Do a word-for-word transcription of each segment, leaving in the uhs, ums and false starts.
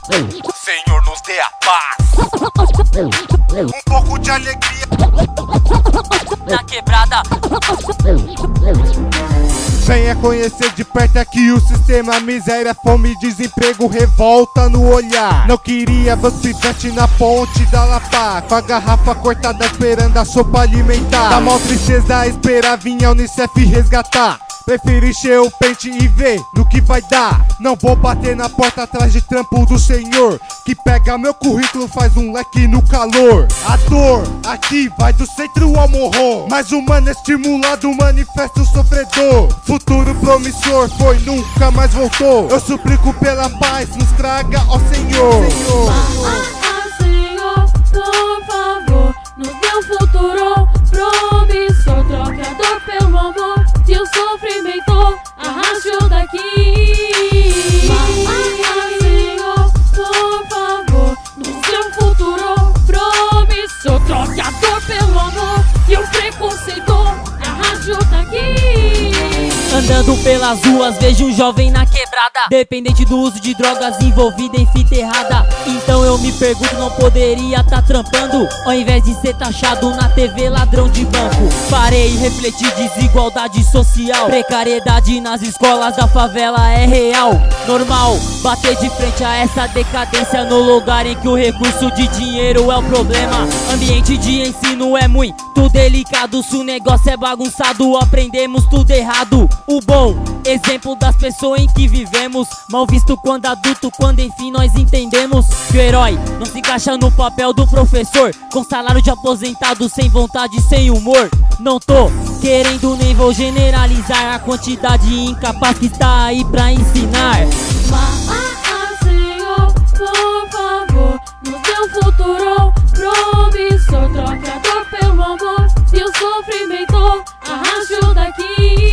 Senhor nos dê a paz. Um pouco de alegria na quebrada. Venha conhecer de perto aqui o sistema. Miséria, fome, desemprego, revolta no olhar. Não queria ver os pivete na ponte da Lapa, com a garrafa cortada esperando a sopa alimentar. Dá mó tristeza esperar vir a Unicef resgatar. Prefiro encher o pente e ver no que vai dar. Não vou bater na porta atrás de trampo do senhor, que pega meu currículo, faz um leque no calor. A dor aqui vai do centro ao morro, mas o mano é estimulado, manifesta o sofredor. Futuro promissor foi, nunca mais voltou. Eu suplico pela paz, nos traga, ó Senhor. Senhor, ah, Senhor, por favor, nos dê um futuro promissor. Troque a dor pelo amor e o sofrimento, arraste-o daqui. Ah, Senhor, por favor, nos dê um futuro promissor. Troque a dor pelo amor e o preconceito, arraste-o daqui. Andando pelas ruas vejo um jovem na quebrada, dependente do uso de drogas, envolvido em fita errada. Então eu me pergunto, não poderia tá trampando, ao invés de ser taxado na T V, ladrão de banco. Parei e refleti, desigualdade social, precariedade nas escolas da favela é real. Normal bater de frente a essa decadência, no lugar em que o recurso de dinheiro é o problema. Ambiente de ensino é muito delicado, se o negócio é bagunçado, aprendemos tudo errado. O bom exemplo das pessoas em que vivemos, mal visto quando adulto, quando enfim nós entendemos que o herói não se encaixa no papel do professor, com salário de aposentado, sem vontade, sem humor. Não tô querendo nem vou generalizar a quantidade incapaz que tá aí pra ensinar. Ah, Senhor, por favor, nos dê um futuro promissor. Troque a dor pelo amor e o sofrimento, arraste-o daqui.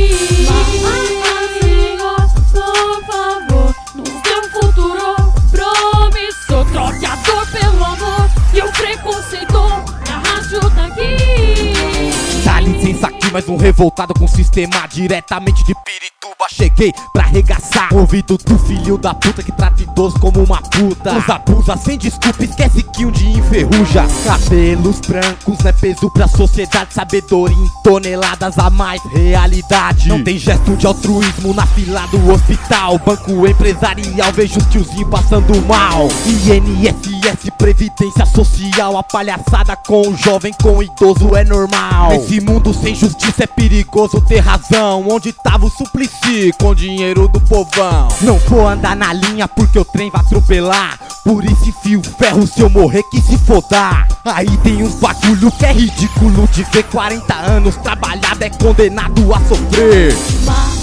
Ah, Senhor, por favor, nos dê um futuro promissor. Troque a dor pelo amor e o preconceito, arraste-o daqui. Dá licença aqui, mais um revoltado com o sistema, diretamente de Pirituba. Cheguei pra arregaçar ouvido do filho da puta que trata idoso como uma puta. Os abusa sem desculpa, esquece que um dia enferruja. Cabelos brancos não é peso pra sociedade, sabedoria em toneladas a mais, realidade. Não tem gesto de altruísmo na fila do hospital, banco empresarial, vejo os tiozinhos passando mal. I N S S, previdência social, a palhaçada com o jovem, com o idoso é normal. Nesse mundo sem justiça é perigoso ter razão. Onde tava o Suplicy com o dinheiro do povão? Não vou andar na linha porque o trem vai atropelar, por isso enfio ferro, se eu morrer que se fodar. Aí tem uns bagulho que é ridículo de ver quarenta anos trabalhado é condenado a sofrer.